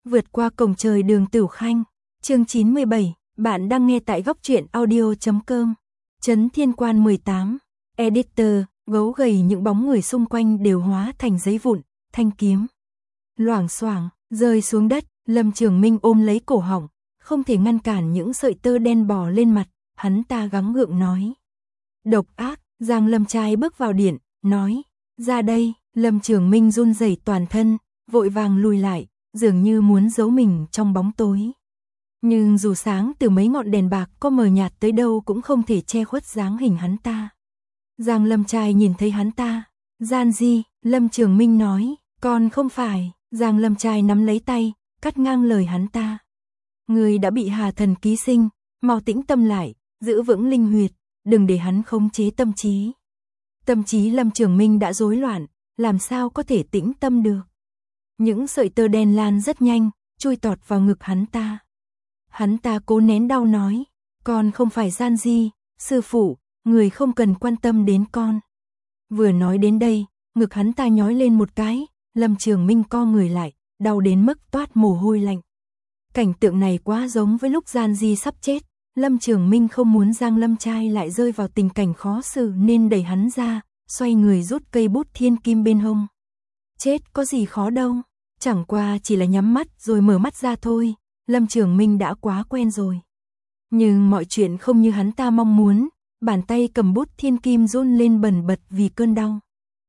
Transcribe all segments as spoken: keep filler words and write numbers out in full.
Vượt qua cổng trời đường Tửu Khanh. Chương chín mươi bảy, bạn đang nghe tại góc truyện audio chấm com. Trấn Thiên Quan mười tám. Editor, gấu gầy những bóng người xung quanh đều hóa thành giấy vụn, thanh kiếm loảng xoảng rơi xuống đất. Lâm Trường Minh ôm lấy cổ họng, không thể ngăn cản những sợi tơ đen bò lên mặt, hắn ta gắng gượng nói. Độc ác. Giang Lâm trai bước vào điện, nói, ra đây. Lâm Trường Minh run rẩy toàn thân, vội vàng lùi lại, dường như muốn giấu mình trong bóng tối. Nhưng dù sáng từ mấy ngọn đèn bạc có mờ nhạt tới đâu cũng không thể che khuất dáng hình hắn ta. Giang Lâm trai nhìn thấy hắn ta. Gian Di, Lâm Trường Minh nói, còn không phải. Giang Lâm trai nắm lấy tay, cắt ngang lời hắn ta. Người đã bị Hà Thần ký sinh, mau tĩnh tâm lại, giữ vững linh huyệt, đừng để hắn khống chế tâm trí. Tâm trí Lâm Trường Minh đã rối loạn, làm sao có thể tĩnh tâm được. Những sợi tơ đen lan rất nhanh, chui tọt vào ngực hắn ta. Hắn ta cố nén đau nói, con không phải Gian Di, sư phụ, người không cần quan tâm đến con. Vừa nói đến đây, ngực hắn ta nhói lên một cái, Lâm Trường Minh co người lại, đau đến mức toát mồ hôi lạnh. Cảnh tượng này quá giống với lúc Gian Di sắp chết, Lâm Trường Minh không muốn Giang Lâm trai lại rơi vào tình cảnh khó xử nên đẩy hắn ra, xoay người rút cây bút thiên kim bên hông. Chết có gì khó đâu, chẳng qua chỉ là nhắm mắt rồi mở mắt ra thôi, Lâm Trường Minh đã quá quen rồi. Nhưng mọi chuyện không như hắn ta mong muốn, bàn tay cầm bút thiên kim run lên bần bật vì cơn đau.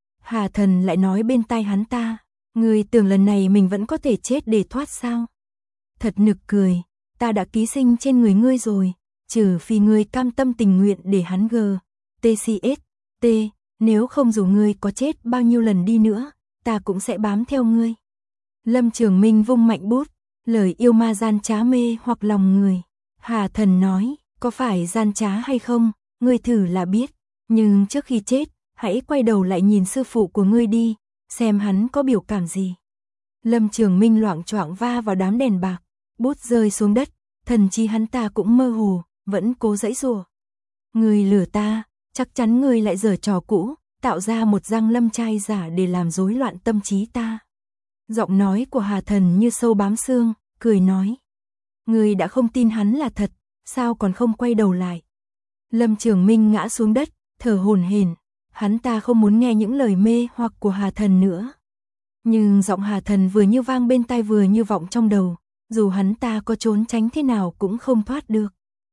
Hà Thần lại nói bên tai hắn ta, người tưởng lần này mình vẫn có thể chết để thoát sao? Thật nực cười, ta đã ký sinh trên người ngươi rồi, trừ phi ngươi cam tâm tình nguyện để hắn gờ, tê xê ét, T, nếu không dù ngươi có chết bao nhiêu lần đi nữa, ta cũng sẽ bám theo ngươi. Lâm Trường Minh vung mạnh bút, lời yêu ma gian trá mê hoặc lòng người. Hà Thần nói, có phải gian trá hay không, ngươi thử là biết, nhưng trước khi chết, hãy quay đầu lại nhìn sư phụ của ngươi đi, xem hắn có biểu cảm gì. Lâm Trường Minh loạng choạng va vào đám đèn bạc, bút rơi xuống đất, thần trí hắn ta cũng mơ hồ, vẫn cố giãy giụa. Ngươi lừa ta, chắc chắn ngươi lại giở trò cũ, tạo ra một Giang Lâm trai giả để làm rối loạn tâm trí ta. Giọng nói của Hà Thần như sâu bám xương, cười nói. Ngươi đã không tin hắn là thật, sao còn không quay đầu lại? Lâm Trường Minh ngã xuống đất, thở hổn hển, hắn ta không muốn nghe những lời mê hoặc của Hà Thần nữa. Nhưng giọng Hà Thần vừa như vang bên tai vừa như vọng trong đầu, dù hắn ta có trốn tránh thế nào cũng không thoát được.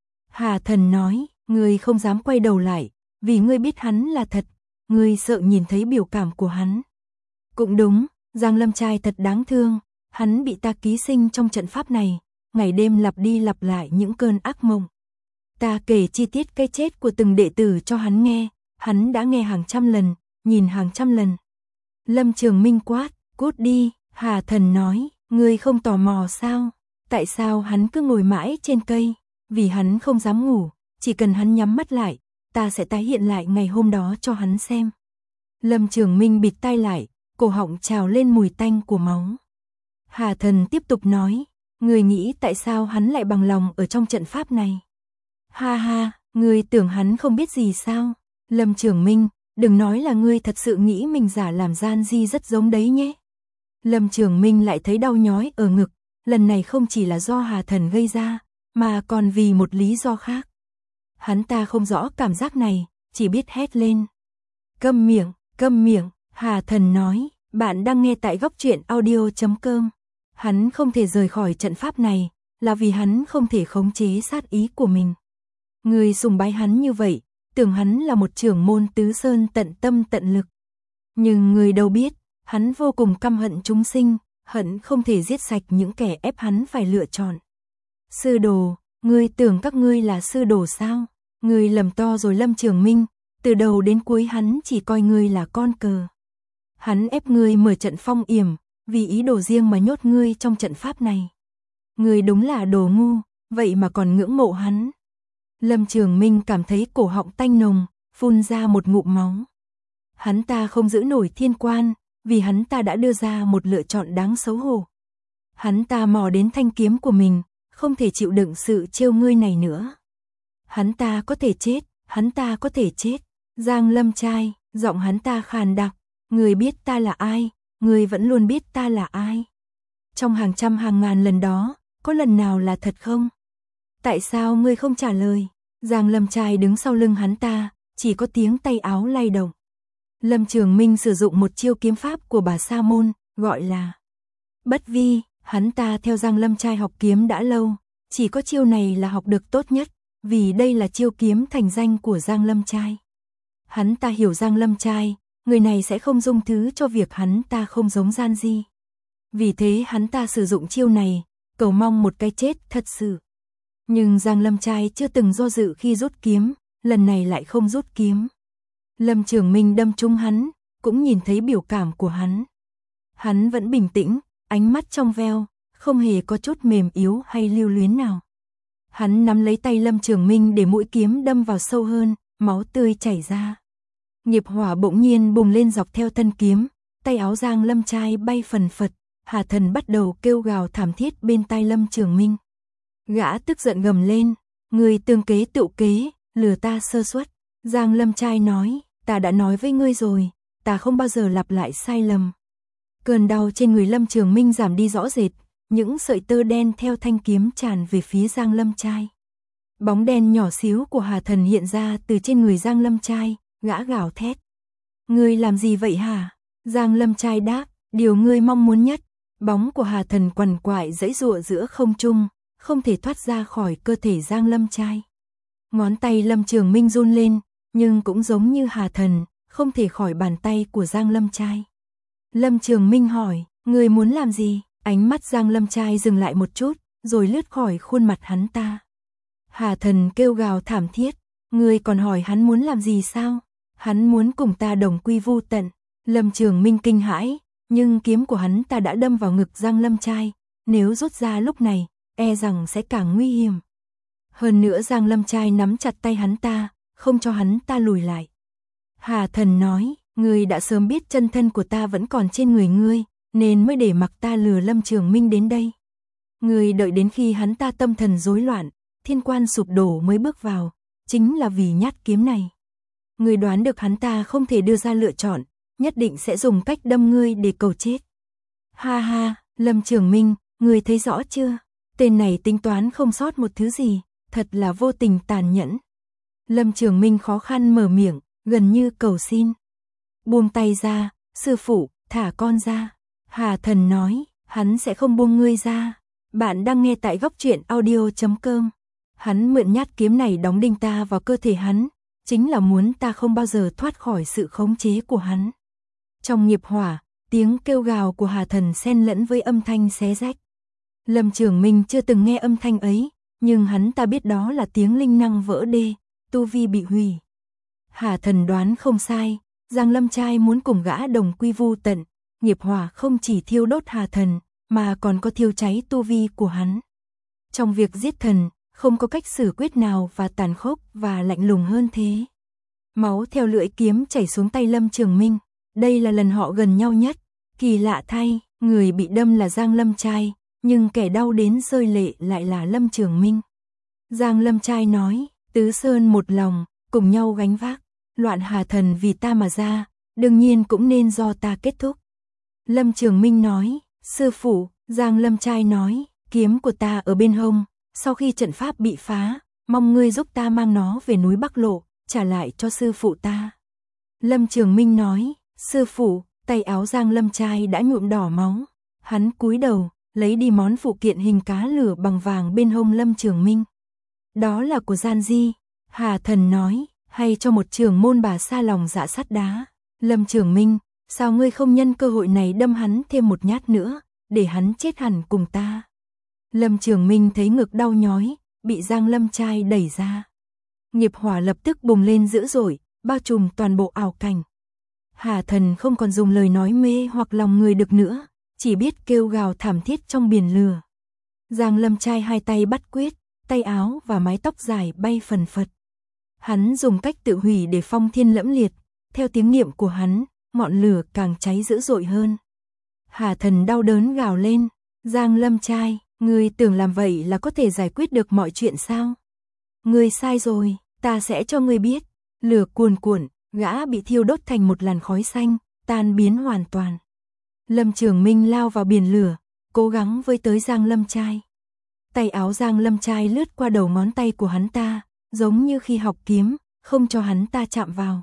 Hà Thần nói, ngươi không dám quay đầu lại, vì ngươi biết hắn là thật, ngươi sợ nhìn thấy biểu cảm của hắn. Cũng đúng, Giang Lâm trai thật đáng thương, hắn bị ta ký sinh trong trận pháp này, ngày đêm lặp đi lặp lại những cơn ác mộng. Ta kể chi tiết cái chết của từng đệ tử cho hắn nghe, hắn đã nghe hàng trăm lần, nhìn hàng trăm lần. Lâm Trường Minh quát, cút đi. Hà Thần nói, ngươi không tò mò sao? Tại sao hắn cứ ngồi mãi trên cây? Vì hắn không dám ngủ, chỉ cần hắn nhắm mắt lại, ta sẽ tái hiện lại ngày hôm đó cho hắn xem. Lâm Trường Minh bịt tai lại, cổ họng trào lên mùi tanh của máu. Hà Thần tiếp tục nói, ngươi nghĩ tại sao hắn lại bằng lòng ở trong trận pháp này? Ha ha, ngươi tưởng hắn không biết gì sao? Lâm Trường Minh, đừng nói là ngươi thật sự nghĩ mình giả làm Gian Di rất giống đấy nhé. Lâm Trường Minh lại thấy đau nhói ở ngực, lần này không chỉ là do Hà Thần gây ra, mà còn vì một lý do khác. Hắn ta không rõ cảm giác này, chỉ biết hét lên. Câm miệng, câm miệng, Hà Thần nói, bạn đang nghe tại góc truyện audio chấm com. Hắn không thể rời khỏi trận pháp này, là vì hắn không thể khống chế sát ý của mình. Người sùng bái hắn như vậy, tưởng hắn là một trưởng môn tứ sơn tận tâm tận lực. Nhưng người đâu biết, hắn vô cùng căm hận chúng sinh, hận không thể giết sạch những kẻ ép hắn phải lựa chọn. Sư đồ, ngươi tưởng các ngươi là sư đồ sao? Ngươi lầm to rồi Lâm Trường Minh, từ đầu đến cuối hắn chỉ coi ngươi là con cờ. Hắn ép ngươi mở trận phong yểm, vì ý đồ riêng mà nhốt ngươi trong trận pháp này. Ngươi đúng là đồ ngu, vậy mà còn ngưỡng mộ hắn. Lâm Trường Minh cảm thấy cổ họng tanh nồng, phun ra một ngụm máu. Hắn ta không giữ nổi thiên quan, vì hắn ta đã đưa ra một lựa chọn đáng xấu hổ. Hắn ta mò đến thanh kiếm của mình, không thể chịu đựng sự trêu ngươi này nữa. Hắn ta có thể chết, hắn ta có thể chết. Giang Lâm trai, giọng hắn ta khàn đặc, người biết ta là ai, người vẫn luôn biết ta là ai. Trong hàng trăm hàng ngàn lần đó, có lần nào là thật không? Tại sao ngươi không trả lời? Giang Lâm Trai đứng sau lưng hắn ta, chỉ có tiếng tay áo lay động. Lâm Trường Minh sử dụng một chiêu kiếm pháp của bà Sa Môn, gọi là Bất Vi. Hắn ta theo Giang Lâm Trai học kiếm đã lâu, chỉ có chiêu này là học được tốt nhất, vì đây là chiêu kiếm thành danh của Giang Lâm Trai. Hắn ta hiểu Giang Lâm Trai, người này sẽ không dung thứ cho việc hắn ta không giống Gian Di. Vì thế hắn ta sử dụng chiêu này, cầu mong một cái chết thật sự. Nhưng Giang Lâm Trai chưa từng do dự khi rút kiếm, lần này lại không rút kiếm. Lâm Trường Minh đâm trúng hắn, cũng nhìn thấy biểu cảm của hắn. Hắn vẫn bình tĩnh, ánh mắt trong veo, không hề có chút mềm yếu hay lưu luyến nào. Hắn nắm lấy tay Lâm Trường Minh để mũi kiếm đâm vào sâu hơn, máu tươi chảy ra. Nghiệp hỏa bỗng nhiên bùng lên dọc theo thân kiếm, tay áo Giang Lâm Trai bay phần phật, Hà Thần bắt đầu kêu gào thảm thiết bên tai Lâm Trường Minh. Gã tức giận gầm lên, người tương kế tự kế, lừa ta sơ suất. Giang Lâm Trai nói, ta đã nói với ngươi rồi, ta không bao giờ lặp lại sai lầm. Cơn đau trên người Lâm Trường Minh giảm đi rõ rệt, những sợi tơ đen theo thanh kiếm tràn về phía Giang Lâm Trai. Bóng đen nhỏ xíu của Hà Thần hiện ra từ trên người Giang Lâm Trai, gã gào thét. Ngươi làm gì vậy hả? Giang Lâm Trai đáp, điều ngươi mong muốn nhất. Bóng của Hà Thần quằn quại giãy giụa giữa không trung, không thể thoát ra khỏi cơ thể Giang Lâm Trai. Ngón tay Lâm Trường Minh run lên, nhưng cũng giống như Hà Thần, không thể khỏi bàn tay của Giang Lâm Trai. Lâm Trường Minh hỏi, ngươi muốn làm gì? Ánh mắt Giang Lâm Trai dừng lại một chút, rồi lướt khỏi khuôn mặt hắn ta. Hà Thần kêu gào thảm thiết, ngươi còn hỏi hắn muốn làm gì sao? Hắn muốn cùng ta đồng quy vu tận. Lâm Trường Minh kinh hãi, nhưng kiếm của hắn ta đã đâm vào ngực Giang Lâm Trai, nếu rút ra lúc này, e rằng sẽ càng nguy hiểm. Hơn nữa Giang Lâm Trai nắm chặt tay hắn ta, không cho hắn ta lùi lại. Hà Thần nói, ngươi đã sớm biết chân thân của ta vẫn còn trên người ngươi, nên mới để mặc ta lừa Lâm Trường Minh đến đây. Ngươi đợi đến khi hắn ta tâm thần rối loạn, thiên quan sụp đổ mới bước vào, chính là vì nhát kiếm này. Ngươi đoán được hắn ta không thể đưa ra lựa chọn, nhất định sẽ dùng cách đâm ngươi để cầu chết. Ha ha, Lâm Trường Minh, ngươi thấy rõ chưa? Tên này tính toán không sót một thứ gì, thật là vô tình tàn nhẫn. Lâm Trường Minh khó khăn mở miệng, gần như cầu xin. Buông tay ra, sư phụ, thả con ra. Hà Thần nói, hắn sẽ không buông ngươi ra. Bạn đang nghe tại góc truyện audio chấm com. Hắn mượn nhát kiếm này đóng đinh ta vào cơ thể hắn, chính là muốn ta không bao giờ thoát khỏi sự khống chế của hắn. Trong nghiệp hỏa, tiếng kêu gào của Hà Thần xen lẫn với âm thanh xé rách. Lâm Trường Minh chưa từng nghe âm thanh ấy, nhưng hắn ta biết đó là tiếng linh năng vỡ đê, tu vi bị hủy. Hà Thần đoán không sai, Giang Lâm Trai muốn cùng gã đồng quy vu tận, nghiệp hỏa không chỉ thiêu đốt Hà Thần, mà còn có thiêu cháy tu vi của hắn. Trong việc giết thần, không có cách xử quyết nào và tàn khốc và lạnh lùng hơn thế. Máu theo lưỡi kiếm chảy xuống tay Lâm Trường Minh, đây là lần họ gần nhau nhất. Kỳ lạ thay, người bị đâm là Giang Lâm Trai, nhưng kẻ đau đến rơi lệ lại là Lâm Trường Minh. Giang Lâm Trai nói, tứ sơn một lòng, cùng nhau gánh vác, loạn Hà Thần vì ta mà ra, đương nhiên cũng nên do ta kết thúc. Lâm Trường Minh nói, sư phụ. Giang Lâm Trai nói, kiếm của ta ở bên hông, sau khi trận pháp bị phá, mong ngươi giúp ta mang nó về núi Bắc Lộ, trả lại cho sư phụ ta. Lâm Trường Minh nói, sư phụ. Tay áo Giang Lâm Trai đã nhuộm đỏ máu, hắn cúi đầu, lấy đi món phụ kiện hình cá lửa bằng vàng bên hông Lâm Trường Minh. Đó là của Gian Di. Hà Thần nói, hay cho một trưởng môn bà sa lòng dạ sắt đá. Lâm Trường Minh, sao ngươi không nhân cơ hội này đâm hắn thêm một nhát nữa, để hắn chết hẳn cùng ta. Lâm Trường Minh thấy ngực đau nhói, bị Giang Lâm Trai đẩy ra. Nghiệp hỏa lập tức bùng lên dữ dội, bao trùm toàn bộ ảo cảnh. Hà Thần không còn dùng lời nói mê hoặc lòng người được nữa, chỉ biết kêu gào thảm thiết trong biển lửa. Giang Lâm Trai hai tay bắt quyết, tay áo và mái tóc dài bay phần phật. Hắn dùng cách tự hủy để phong thiên lẫm liệt, theo tiếng niệm của hắn, ngọn lửa càng cháy dữ dội hơn. Hà Thần đau đớn gào lên, Giang Lâm Trai, ngươi tưởng làm vậy là có thể giải quyết được mọi chuyện sao? Ngươi sai rồi, ta sẽ cho ngươi biết. Lửa cuồn cuộn, gã bị thiêu đốt thành một làn khói xanh, tan biến hoàn toàn. Lâm Trường Minh lao vào biển lửa, cố gắng với tới Giang Lâm Trai. Tay áo Giang Lâm Trai lướt qua đầu ngón tay của hắn ta, giống như khi học kiếm, không cho hắn ta chạm vào.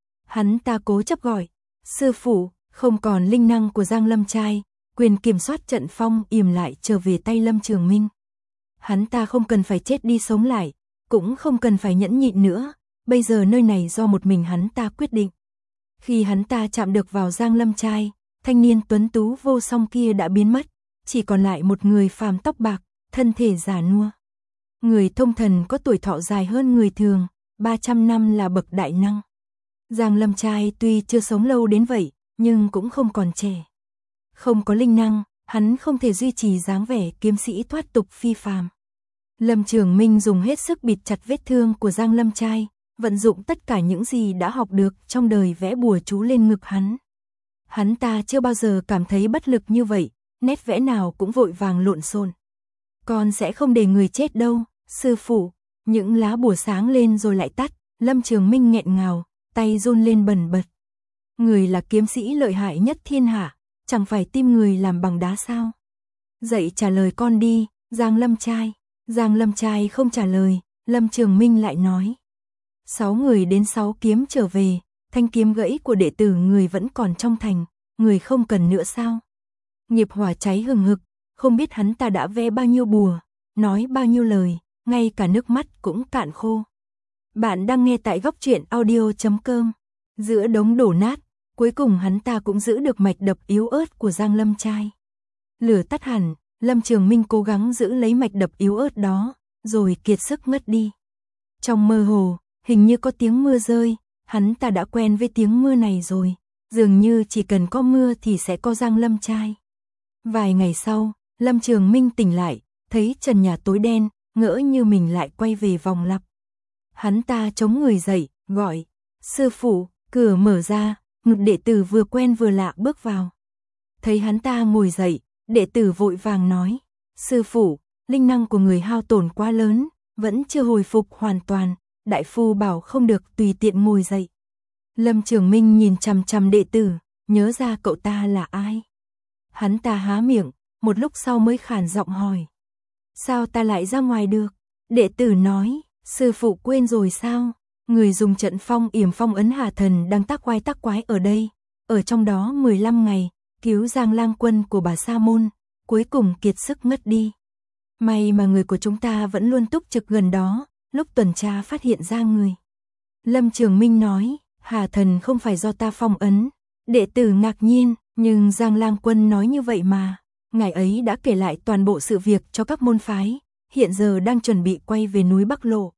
Hắn ta cố chấp gọi, sư phụ, không còn linh năng của Giang Lâm Trai, quyền kiểm soát trận phong yểm lại trở về tay Lâm Trường Minh. Hắn ta không cần phải chết đi sống lại, cũng không cần phải nhẫn nhịn nữa, bây giờ nơi này do một mình hắn ta quyết định. Khi hắn ta chạm được vào Giang Lâm Trai, thanh niên tuấn tú vô song kia đã biến mất, chỉ còn lại một người phàm tóc bạc, thân thể già nua. Người thông thần có tuổi thọ dài hơn người thường, ba trăm năm là bậc đại năng. Giang Lâm Trai tuy chưa sống lâu đến vậy, nhưng cũng không còn trẻ. Không có linh năng, hắn không thể duy trì dáng vẻ kiếm sĩ thoát tục phi phàm. Lâm Trường Minh dùng hết sức bịt chặt vết thương của Giang Lâm Trai, vận dụng tất cả những gì đã học được trong đời vẽ bùa chú lên ngực hắn. Hắn ta chưa bao giờ cảm thấy bất lực như vậy, nét vẽ nào cũng vội vàng lộn xộn. Con sẽ không để người chết đâu, sư phụ. Những lá bùa sáng lên rồi lại tắt, Lâm Trường Minh nghẹn ngào, tay run lên bần bật. Người là kiếm sĩ lợi hại nhất thiên hạ, chẳng phải tim người làm bằng đá sao? Dậy trả lời con đi, Giang Lâm Trai. Giang Lâm Trai không trả lời, Lâm Trường Minh lại nói. Sáu người đến sáu kiếm trở về, thanh kiếm gãy của đệ tử người vẫn còn trong thành, người không cần nữa sao? Nghiệp hỏa cháy hừng hực, không biết hắn ta đã vẽ bao nhiêu bùa, nói bao nhiêu lời, ngay cả nước mắt cũng cạn khô. Bạn đang nghe tại góc truyện audio chấm com. Giữa đống đổ nát, cuối cùng hắn ta cũng giữ được mạch đập yếu ớt của Giang Lâm Trai. Lửa tắt hẳn, Lâm Trường Minh cố gắng giữ lấy mạch đập yếu ớt đó, rồi kiệt sức ngất đi. Trong mơ hồ, hình như có tiếng mưa rơi, hắn ta đã quen với tiếng mưa này rồi, dường như chỉ cần có mưa thì sẽ có Giang Lâm Trai. Vài ngày sau, Lâm Trường Minh tỉnh lại, thấy trần nhà tối đen, ngỡ như mình lại quay về vòng lặp. Hắn ta chống người dậy, gọi, sư phụ, cửa mở ra, một đệ tử vừa quen vừa lạ bước vào. Thấy hắn ta ngồi dậy, đệ tử vội vàng nói, sư phụ, linh năng của người hao tổn quá lớn, vẫn chưa hồi phục hoàn toàn, đại phu bảo không được tùy tiện ngồi dậy. Lâm Trường Minh nhìn chằm chằm đệ tử, nhớ ra cậu ta là ai. Hắn ta há miệng, một lúc sau mới khàn giọng hỏi. Sao ta lại ra ngoài được? Đệ tử nói, sư phụ quên rồi sao? Người dùng trận phong yểm phong ấn Hà Thần đang tác quái tác quái ở đây, ở trong đó mười lăm ngày, cứu Giang Lang Quân của bà Sa Môn, cuối cùng kiệt sức ngất đi. May mà người của chúng ta vẫn luôn túc trực gần đó, lúc tuần tra phát hiện ra người. Lâm Trường Minh nói, Hà Thần không phải do ta phong ấn. Đệ tử ngạc nhiên, nhưng Giang Lang Quân nói như vậy mà. Ngài ấy đã kể lại toàn bộ sự việc cho các môn phái, hiện giờ đang chuẩn bị quay về núi Bắc Lộ.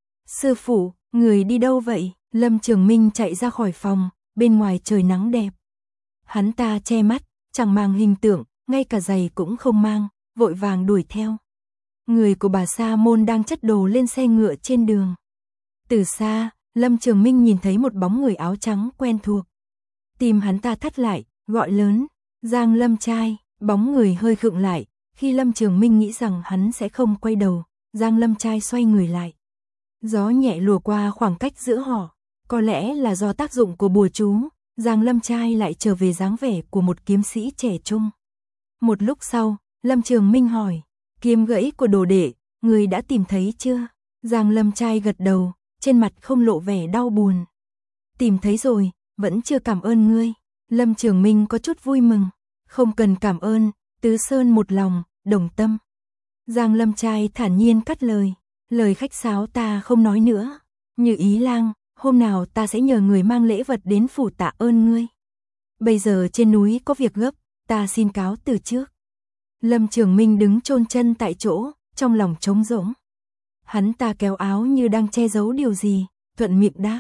Sư phụ, người đi đâu vậy? Lâm Trường Minh chạy ra khỏi phòng, bên ngoài trời nắng đẹp. Hắn ta che mắt, chẳng mang hình tượng, ngay cả giày cũng không mang, vội vàng đuổi theo. Người của bà Sa Môn đang chất đồ lên xe ngựa trên đường. Từ xa, Lâm Trường Minh nhìn thấy một bóng người áo trắng quen thuộc. Tim hắn ta thắt lại, gọi lớn, Giang Lâm Trai. Bóng người hơi khựng lại, khi Lâm Trường Minh nghĩ rằng hắn sẽ không quay đầu, Giang Lâm Trai xoay người lại. Gió nhẹ lùa qua khoảng cách giữa họ, có lẽ là do tác dụng của bùa chú, Giang Lâm Trai lại trở về dáng vẻ của một kiếm sĩ trẻ trung. Một lúc sau, Lâm Trường Minh hỏi, kiếm gãy của đồ đệ, người đã tìm thấy chưa? Giang Lâm Trai gật đầu, trên mặt không lộ vẻ đau buồn. Tìm thấy rồi, vẫn chưa cảm ơn ngươi. Lâm Trường Minh có chút vui mừng. Không cần cảm ơn, tứ sơn một lòng, đồng tâm. Giang Lâm Trai thản nhiên cắt lời, lời khách sáo ta không nói nữa. Như Ý Lang, hôm nào ta sẽ nhờ người mang lễ vật đến phủ tạ ơn ngươi. Bây giờ trên núi có việc gấp, ta xin cáo từ trước. Lâm Trường Minh đứng chôn chân tại chỗ, trong lòng trống rỗng. Hắn ta kéo áo như đang che giấu điều gì, thuận miệng đáp.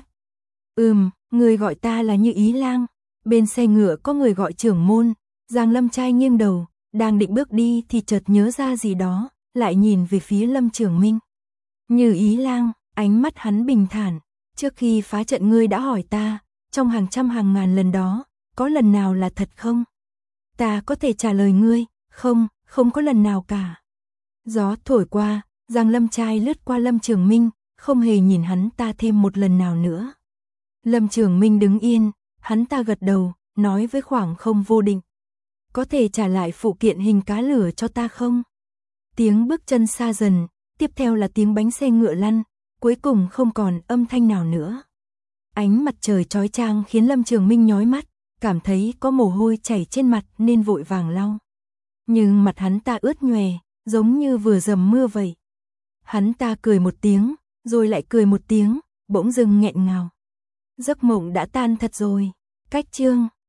Ừm, người gọi ta là Như Ý Lang. Bên xe ngựa có người gọi trưởng môn. Giang Lâm Trai nghiêng đầu, đang định bước đi thì chợt nhớ ra gì đó, lại nhìn về phía Lâm Trường Minh. Như Ý Lang, ánh mắt hắn bình thản, trước khi phá trận ngươi đã hỏi ta, trong hàng trăm hàng ngàn lần đó, có lần nào là thật không? Ta có thể trả lời ngươi, không, không có lần nào cả. Gió thổi qua, Giang Lâm Trai lướt qua Lâm Trường Minh, không hề nhìn hắn ta thêm một lần nào nữa. Lâm Trường Minh đứng yên, hắn ta gật đầu, nói với khoảng không vô định. có thể trả lại phụ kiện hình cá lửa cho ta không? Tiếng bước chân xa dần, tiếp theo là tiếng bánh xe ngựa lăn, cuối cùng không còn âm thanh nào nữa. Ánh mặt trời chói chang khiến Lâm Trường Minh nhói mắt, cảm thấy có mồ hôi chảy trên mặt nên vội vàng lau. Nhưng mặt hắn ta ướt nhòe, giống như vừa dầm mưa vậy. Hắn ta cười một tiếng, rồi lại cười một tiếng, bỗng dưng nghẹn ngào. Giấc mộng đã tan thật rồi. Cách chương